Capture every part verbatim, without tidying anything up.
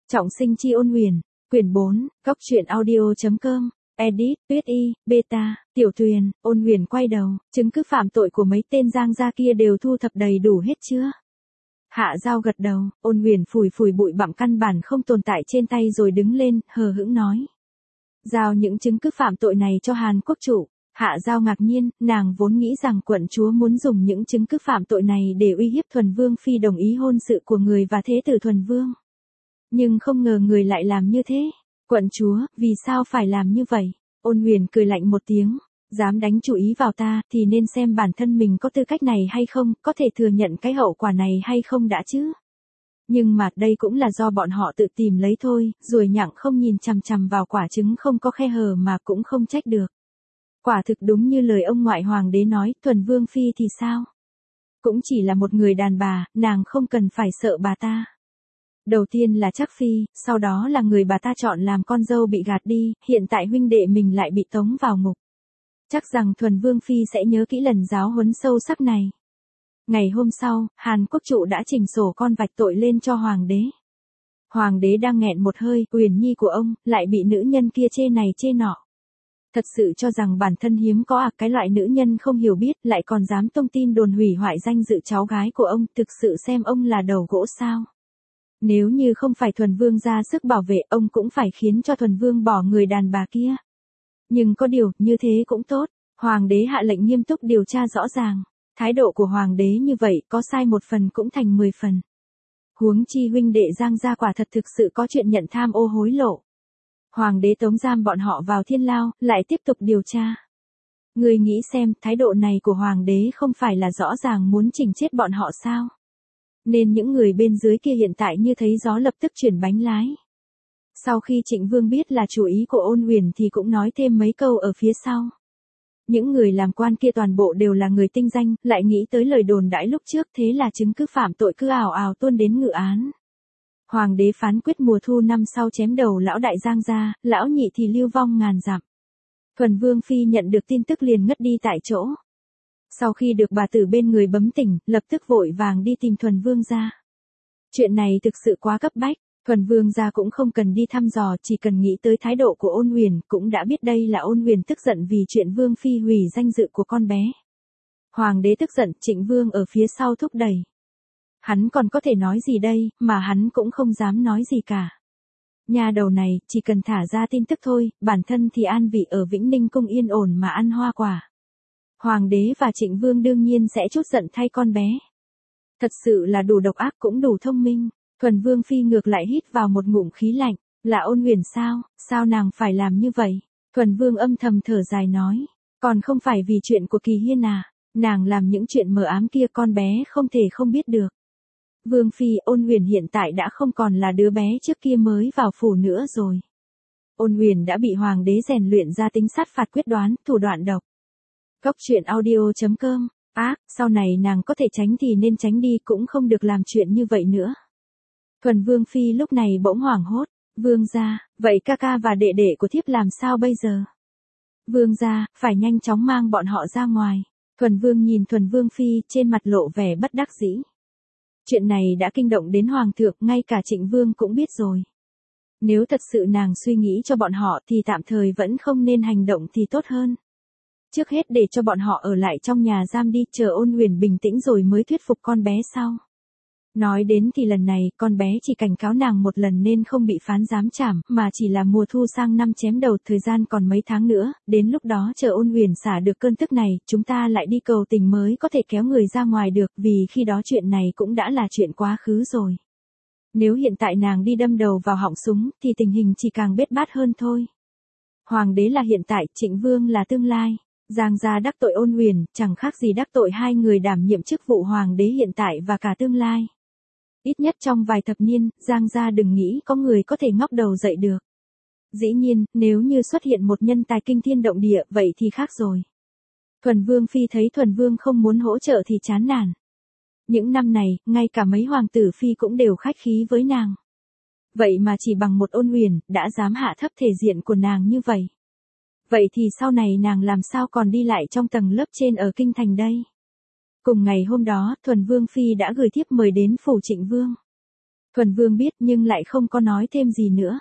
Trọng sinh chi ôn huyền, quyển bốn, góc truyện audio.com, edit, tuyết y, beta, tiểu tuyền, ôn huyền quay đầu, chứng cứ phạm tội của mấy tên giang gia kia đều thu thập đầy đủ hết chưa? Hạ Giao gật đầu, ôn huyền phủi phủi bụi bặm căn bản không tồn tại trên tay rồi đứng lên, hờ hững nói. Giao những chứng cứ phạm tội này cho Hàn Quốc chủ. Hạ Giao ngạc nhiên, nàng vốn nghĩ rằng quận chúa muốn dùng những chứng cứ phạm tội này để uy hiếp Thuần Vương Phi đồng ý hôn sự của người và thế tử Thuần Vương. Nhưng không ngờ người lại làm như thế. Quận chúa, vì sao phải làm như vậy? Ôn huyền cười lạnh một tiếng, dám đánh chủ ý vào ta thì nên xem bản thân mình có tư cách này hay không, có thể thừa nhận cái hậu quả này hay không đã chứ. Nhưng mà đây cũng là do bọn họ tự tìm lấy thôi, ruồi nhặng không nhìn chằm chằm vào quả trứng không có khe hở mà cũng không trách được. Quả thực đúng như lời ông ngoại hoàng đế nói, Thuần Vương Phi thì sao? Cũng chỉ là một người đàn bà, nàng không cần phải sợ bà ta. Đầu tiên là Trác Phi, sau đó là người bà ta chọn làm con dâu bị gạt đi, hiện tại huynh đệ mình lại bị tống vào ngục. Chắc rằng Thuần Vương Phi sẽ nhớ kỹ lần giáo huấn sâu sắc này. Ngày hôm sau, Hàn Quốc trụ đã chỉnh sổ con vạch tội lên cho hoàng đế. Hoàng đế đang nghẹn một hơi, Uyển Nhi của ông, lại bị nữ nhân kia chê này chê nọ. Thật sự cho rằng bản thân hiếm có à, cái loại nữ nhân không hiểu biết, lại còn dám tung tin đồn hủy hoại danh dự cháu gái của ông, thực sự xem ông là đầu gỗ sao. Nếu như không phải Thuần Vương ra sức bảo vệ, ông cũng phải khiến cho Thuần Vương bỏ người đàn bà kia. Nhưng có điều, như thế cũng tốt, hoàng đế hạ lệnh nghiêm túc điều tra rõ ràng. Thái độ của hoàng đế như vậy, có sai một phần cũng thành mười phần. Huống chi huynh đệ Giang gia quả thật thực sự có chuyện nhận tham ô hối lộ. Hoàng đế tống giam bọn họ vào thiên lao, lại tiếp tục điều tra. Người nghĩ xem, thái độ này của hoàng đế không phải là rõ ràng muốn chỉnh chết bọn họ sao? Nên những người bên dưới kia hiện tại như thấy gió lập tức chuyển bánh lái. Sau khi Trịnh Vương biết là chủ ý của ôn huyền thì cũng nói thêm mấy câu ở phía sau. Những người làm quan kia toàn bộ đều là người tinh danh, lại nghĩ tới lời đồn đãi lúc trước, thế là chứng cứ phạm tội cứ ào ào tuôn đến ngự án. Hoàng đế phán quyết mùa thu năm sau chém đầu lão đại Giang gia, lão nhị thì lưu vong ngàn dặm. Thuần Vương Phi nhận được tin tức liền ngất đi tại chỗ. Sau khi được bà tử bên người bấm tỉnh, lập tức vội vàng đi tìm Thuần Vương gia. Chuyện này thực sự quá cấp bách, Thuần Vương gia cũng không cần đi thăm dò, chỉ cần nghĩ tới thái độ của ôn huyền, cũng đã biết đây là ôn huyền tức giận vì chuyện Vương Phi hủy danh dự của con bé. Hoàng đế tức giận, Trịnh Vương ở phía sau thúc đẩy. Hắn còn có thể nói gì đây, mà hắn cũng không dám nói gì cả. Nhà đầu này, chỉ cần thả ra tin tức thôi, bản thân thì an vị ở Vĩnh Ninh cung yên ổn mà ăn hoa quả. Hoàng đế và Trịnh Vương đương nhiên sẽ trút giận thay con bé. Thật sự là đủ độc ác cũng đủ thông minh. Thuần Vương Phi ngược lại hít vào một ngụm khí lạnh, là ôn huyền sao, sao nàng phải làm như vậy? Thuần Vương âm thầm thở dài nói, còn không phải vì chuyện của Kỳ Hiên à, nàng làm những chuyện mờ ám kia con bé không thể không biết được. Vương Phi, ôn huyền hiện tại đã không còn là đứa bé trước kia mới vào phủ nữa rồi. Ôn huyền đã bị hoàng đế rèn luyện ra tính sát phạt quyết đoán, thủ đoạn độc. Góc truyện audio.com, ác, sau này nàng có thể tránh thì nên tránh đi, cũng không được làm chuyện như vậy nữa. Thuần Vương Phi lúc này bỗng hoảng hốt, Vương gia, vậy ca ca và đệ đệ của thiếp làm sao bây giờ? Vương gia, phải nhanh chóng mang bọn họ ra ngoài. Thuần Vương nhìn Thuần Vương Phi, trên mặt lộ vẻ bất đắc dĩ. Chuyện này đã kinh động đến Hoàng thượng, ngay cả Trịnh Vương cũng biết rồi. Nếu thật sự nàng suy nghĩ cho bọn họ thì tạm thời vẫn không nên hành động thì tốt hơn. Trước hết để cho bọn họ ở lại trong nhà giam đi, chờ ôn huyền bình tĩnh rồi mới thuyết phục con bé sau. Nói đến thì lần này, con bé chỉ cảnh cáo nàng một lần nên không bị phán giám trảm, mà chỉ là mùa thu sang năm chém đầu, thời gian còn mấy tháng nữa, đến lúc đó chờ ôn huyền xả được cơn tức này, chúng ta lại đi cầu tình mới có thể kéo người ra ngoài được, vì khi đó chuyện này cũng đã là chuyện quá khứ rồi. Nếu hiện tại nàng đi đâm đầu vào họng súng, thì tình hình chỉ càng bết bát hơn thôi. Hoàng đế là hiện tại, Trịnh Vương là tương lai. Giang gia đắc tội ôn huyền, chẳng khác gì đắc tội hai người đảm nhiệm chức vụ hoàng đế hiện tại và cả tương lai. Ít nhất trong vài thập niên, Giang gia đừng nghĩ có người có thể ngóc đầu dậy được. Dĩ nhiên, nếu như xuất hiện một nhân tài kinh thiên động địa, vậy thì khác rồi. Thuần Vương Phi thấy Thuần Vương không muốn hỗ trợ thì chán nản. Những năm này, ngay cả mấy hoàng tử phi cũng đều khách khí với nàng. Vậy mà chỉ bằng một ôn huyền, đã dám hạ thấp thể diện của nàng như vậy. Vậy thì sau này nàng làm sao còn đi lại trong tầng lớp trên ở kinh thành đây? Cùng ngày hôm đó, Thuần Vương Phi đã gửi thiếp mời đến phủ Trịnh Vương. Thuần Vương biết nhưng lại không có nói thêm gì nữa.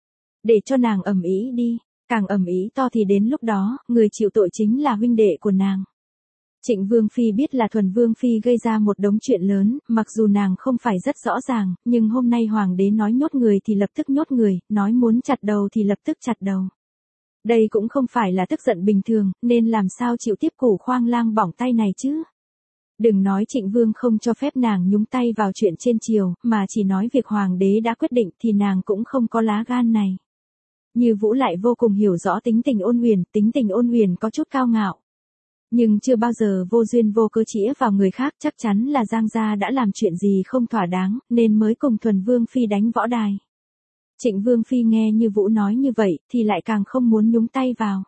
Để cho nàng ầm ĩ đi, càng ầm ĩ to thì đến lúc đó, người chịu tội chính là huynh đệ của nàng. Trịnh Vương Phi biết là Thuần Vương Phi gây ra một đống chuyện lớn, mặc dù nàng không phải rất rõ ràng, nhưng hôm nay Hoàng đế nói nhốt người thì lập tức nhốt người, nói muốn chặt đầu thì lập tức chặt đầu. Đây cũng không phải là tức giận bình thường, nên làm sao chịu tiếp củ khoang lang bỏng tay này chứ. Đừng nói Trịnh Vương không cho phép nàng nhúng tay vào chuyện trên triều, mà chỉ nói việc Hoàng đế đã quyết định thì nàng cũng không có lá gan này. Như Vũ lại vô cùng hiểu rõ tính tình Ôn Huyền, tính tình Ôn Huyền có chút cao ngạo. Nhưng chưa bao giờ vô duyên vô cớ chĩa vào người khác, chắc chắn là Giang gia đã làm chuyện gì không thỏa đáng, nên mới cùng Thuần Vương Phi đánh võ đài. Trịnh Vương Phi nghe Như Vũ nói như vậy, thì lại càng không muốn nhúng tay vào.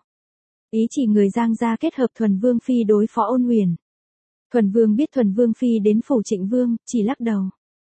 Ý chỉ người Giang gia kết hợp Thuần Vương Phi đối phó Ôn Huyền. Thuần Vương biết Thuần Vương Phi đến phủ Trịnh Vương, chỉ lắc đầu.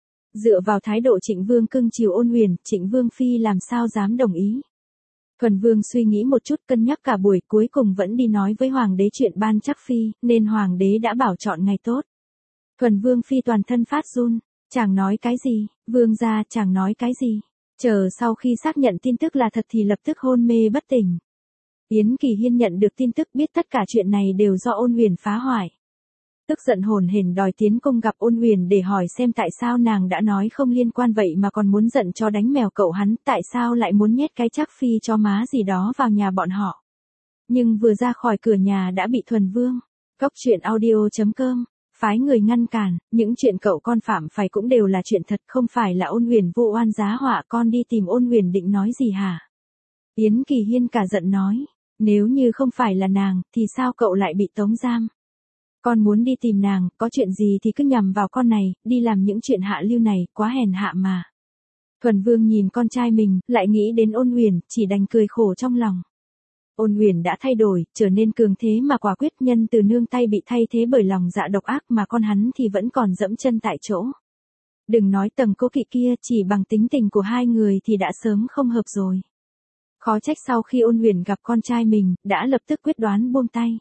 Dựa vào thái độ Trịnh Vương cưng chiều Ôn Huyền, Trịnh Vương Phi làm sao dám đồng ý. Thuần Vương suy nghĩ một chút, cân nhắc cả buổi, cuối cùng vẫn đi nói với Hoàng đế chuyện ban chắc Phi, nên Hoàng đế đã bảo chọn ngày tốt. Thuần Vương Phi toàn thân phát run, chàng nói cái gì, Vương gia chàng nói cái gì. Chờ sau khi xác nhận tin tức là thật thì lập tức hôn mê bất tỉnh. Yến Kỳ Hiên nhận được tin tức biết tất cả chuyện này đều do Ôn Huyền phá hoại. Tức giận hồn hển đòi tiến cung gặp Ôn Huyền để hỏi xem tại sao nàng đã nói không liên quan vậy mà còn muốn giận cho đánh mèo cậu hắn, tại sao lại muốn nhét cái chắc Phi cho má gì đó vào nhà bọn họ. Nhưng vừa ra khỏi cửa nhà đã bị Thuần Vương, Cốc Truyện Audio chấm com, phái người ngăn cản, những chuyện cậu con phạm phải cũng đều là chuyện thật, không phải là Ôn Huyền vu oan giá họa, con đi tìm Ôn Huyền định nói gì hả? Yến Kỳ Hiên cả giận nói, nếu như không phải là nàng, thì sao cậu lại bị tống giam? Con muốn đi tìm nàng, có chuyện gì thì cứ nhằm vào con này, đi làm những chuyện hạ lưu này, quá hèn hạ mà. Thuần Vương nhìn con trai mình, lại nghĩ đến Ôn Huyền, chỉ đành cười khổ trong lòng. Ôn Huyền đã thay đổi, trở nên cường thế mà quả quyết, nhân từ nương tay bị thay thế bởi lòng dạ độc ác, mà con hắn thì vẫn còn dẫm chân tại chỗ. Đừng nói tầng Cố Kỵ kia, chỉ bằng tính tình của hai người thì đã sớm không hợp rồi. Khó trách sau khi Ôn Huyền gặp con trai mình, đã lập tức quyết đoán buông tay.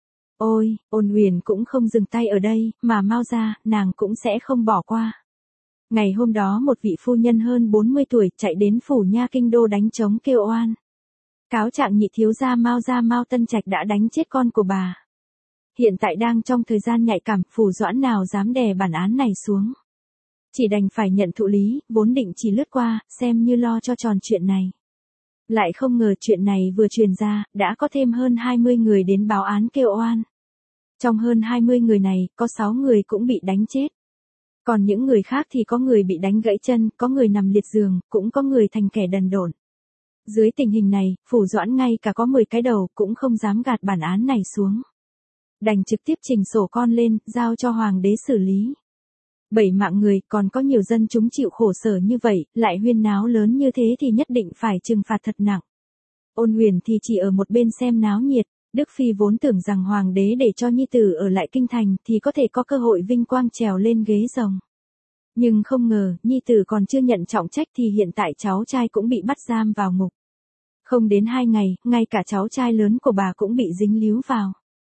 Ôi, Ôn Huyền cũng không dừng tay ở đây, mà mau ra, nàng cũng sẽ không bỏ qua. Ngày hôm đó một vị phu nhân hơn bốn mươi tuổi chạy đến phủ nha kinh đô đánh trống kêu oan. Cáo trạng nhị thiếu gia Mao gia Mao Tân Trạch đã đánh chết con của bà. Hiện tại đang trong thời gian nhạy cảm, phủ Doãn nào dám đè bản án này xuống. Chỉ đành phải nhận thụ lý, vốn định chỉ lướt qua, xem như lo cho tròn chuyện này. Lại không ngờ chuyện này vừa truyền ra, đã có thêm hơn hai mươi người đến báo án kêu oan. Trong hơn hai mươi người này, có sáu người cũng bị đánh chết. Còn những người khác thì có người bị đánh gãy chân, có người nằm liệt giường, cũng có người thành kẻ đần độn. Dưới tình hình này, phủ Doãn ngay cả có mười cái đầu cũng không dám gạt bản án này xuống. Đành trực tiếp trình sổ con lên, giao cho hoàng đế xử lý. Bảy mạng người, còn có nhiều dân chúng chịu khổ sở như vậy, lại huyên náo lớn như thế thì nhất định phải trừng phạt thật nặng. Ôn Huyền thì chỉ ở một bên xem náo nhiệt. Đức Phi vốn tưởng rằng hoàng đế để cho nhi tử ở lại kinh thành thì có thể có cơ hội vinh quang trèo lên ghế rồng. Nhưng không ngờ, nhi tử còn chưa nhận trọng trách thì hiện tại cháu trai cũng bị bắt giam vào ngục. Không đến hai ngày, ngay cả cháu trai lớn của bà cũng bị dính líu vào.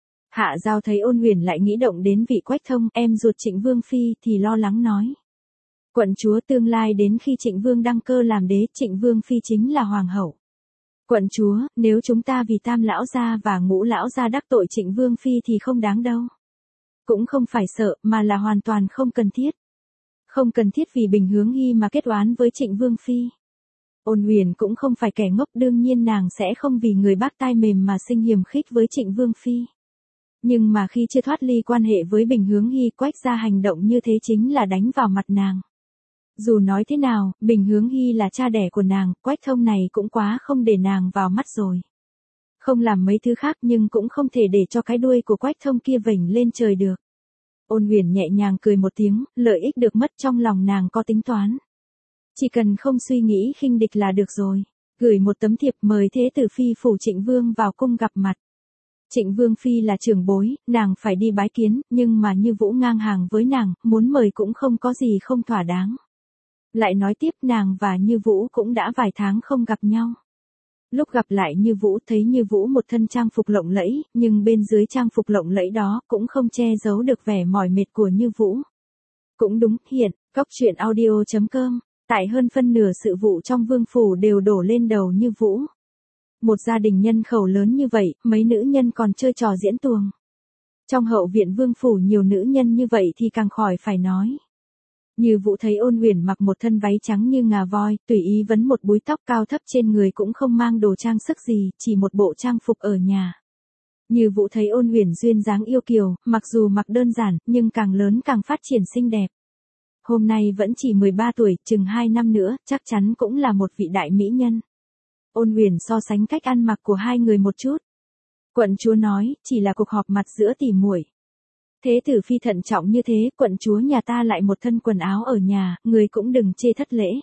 Hạ Giao thấy Ôn Huyền lại nghĩ động đến vị Quách Thông, em ruột Trịnh Vương Phi, thì lo lắng nói. Quận chúa, tương lai đến khi Trịnh Vương đăng cơ làm đế, Trịnh Vương Phi chính là hoàng hậu. Quận chúa, nếu chúng ta vì Tam lão gia và Ngũ lão gia đắc tội Trịnh Vương Phi thì không đáng đâu. Cũng không phải sợ, mà là hoàn toàn không cần thiết. Không cần thiết vì Bình Hướng Hy mà kết oán với Trịnh Vương Phi. Ôn Huyền cũng không phải kẻ ngốc, đương nhiên nàng sẽ không vì người bác tai mềm mà sinh hiềm khích với Trịnh Vương Phi. Nhưng mà khi chưa thoát ly quan hệ với Bình Hướng Hy, Quách gia hành động như thế chính là đánh vào mặt nàng. Dù nói thế nào, Bình Hướng Hy là cha đẻ của nàng, Quách Thông này cũng quá không để nàng vào mắt rồi. Không làm mấy thứ khác nhưng cũng không thể để cho cái đuôi của Quách Thông kia vểnh lên trời được. Ôn Huyền nhẹ nhàng cười một tiếng, lợi ích được mất trong lòng nàng có tính toán. Chỉ cần không suy nghĩ khinh địch là được rồi. Gửi một tấm thiệp mời Thế tử Phi phủ Trịnh Vương vào cung gặp mặt. Trịnh Vương Phi là trưởng bối, nàng phải đi bái kiến, nhưng mà Như Vũ ngang hàng với nàng, muốn mời cũng không có gì không thỏa đáng. Lại nói tiếp, nàng và Như Vũ cũng đã vài tháng không gặp nhau. Lúc gặp lại Như Vũ thấy Như Vũ một thân trang phục lộng lẫy, nhưng bên dưới trang phục lộng lẫy đó cũng không che giấu được vẻ mỏi mệt của Như Vũ. Cũng đúng, hiện Cóc truyện audio chấm com, tại hơn phân nửa sự vụ trong vương phủ đều đổ lên đầu Như Vũ. Một gia đình nhân khẩu lớn như vậy, mấy nữ nhân còn chơi trò diễn tuồng. Trong hậu viện vương phủ nhiều nữ nhân như vậy thì càng khỏi phải nói. Như Vũ thấy Ôn Huyền mặc một thân váy trắng như ngà voi, tùy ý vấn một búi tóc cao thấp trên người cũng không mang đồ trang sức gì, chỉ một bộ trang phục ở nhà. Như Vũ thấy Ôn Huyền duyên dáng yêu kiều, mặc dù mặc đơn giản, nhưng càng lớn càng phát triển xinh đẹp. Hôm nay vẫn chỉ mười ba tuổi, chừng hai năm nữa, chắc chắn cũng là một vị đại mỹ nhân. Ôn Huyền so sánh cách ăn mặc của hai người một chút. Quận chúa nói, chỉ là cuộc họp mặt giữa tỉ muội. Thế tử phi thận trọng như thế, quận chúa nhà ta lại một thân quần áo ở nhà, người cũng đừng chê thất lễ.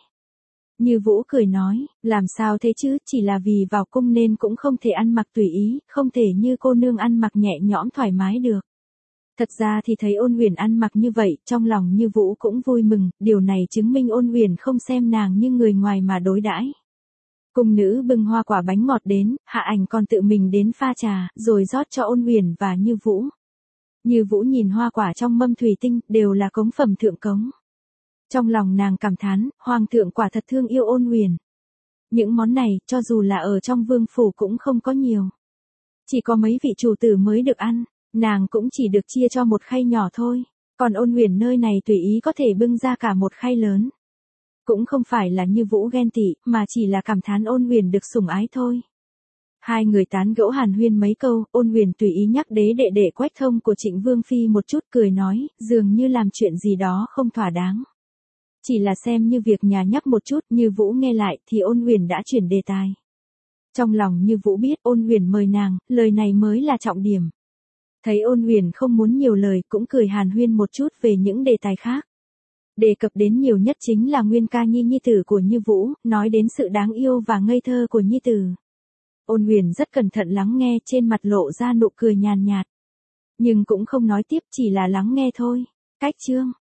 Như Vũ cười nói, làm sao thế chứ, chỉ là vì vào cung nên cũng không thể ăn mặc tùy ý, không thể như cô nương ăn mặc nhẹ nhõm thoải mái được. Thật ra thì thấy Ôn Huyền ăn mặc như vậy, trong lòng Như Vũ cũng vui mừng, điều này chứng minh Ôn Huyền không xem nàng như người ngoài mà đối đãi. Cung nữ bưng hoa quả bánh ngọt đến, Hạ Ảnh còn tự mình đến pha trà, rồi rót cho Ôn Huyền và Như Vũ. Như Vũ nhìn hoa quả trong mâm thủy tinh, đều là cống phẩm thượng cống. Trong lòng nàng cảm thán, hoàng thượng quả thật thương yêu Ôn Huyền. Những món này, cho dù là ở trong vương phủ cũng không có nhiều. Chỉ có mấy vị chủ tử mới được ăn, nàng cũng chỉ được chia cho một khay nhỏ thôi. Còn Ôn Huyền nơi này tùy ý có thể bưng ra cả một khay lớn. Cũng không phải là Như Vũ ghen tị, mà chỉ là cảm thán Ôn Huyền được sủng ái thôi. Hai người tán gẫu hàn huyên mấy câu, Ôn Huyền tùy ý nhắc đế đệ đệ Quách Thông của Trịnh Vương Phi một chút, cười nói, dường như làm chuyện gì đó không thỏa đáng. Chỉ là xem như việc nhà nhắc một chút, Như Vũ nghe lại thì Ôn Huyền đã chuyển đề tài. Trong lòng Như Vũ biết Ôn Huyền mời nàng, lời này mới là trọng điểm. Thấy Ôn Huyền không muốn nhiều lời, cũng cười hàn huyên một chút về những đề tài khác. Đề cập đến nhiều nhất chính là Nguyên Ca Nhi nhi tử của Như Vũ, nói đến sự đáng yêu và ngây thơ của nhi tử. Ôn Huyền rất cẩn thận lắng nghe, trên mặt lộ ra nụ cười nhàn nhạt. Nhưng cũng không nói tiếp, chỉ là lắng nghe thôi. Cách chương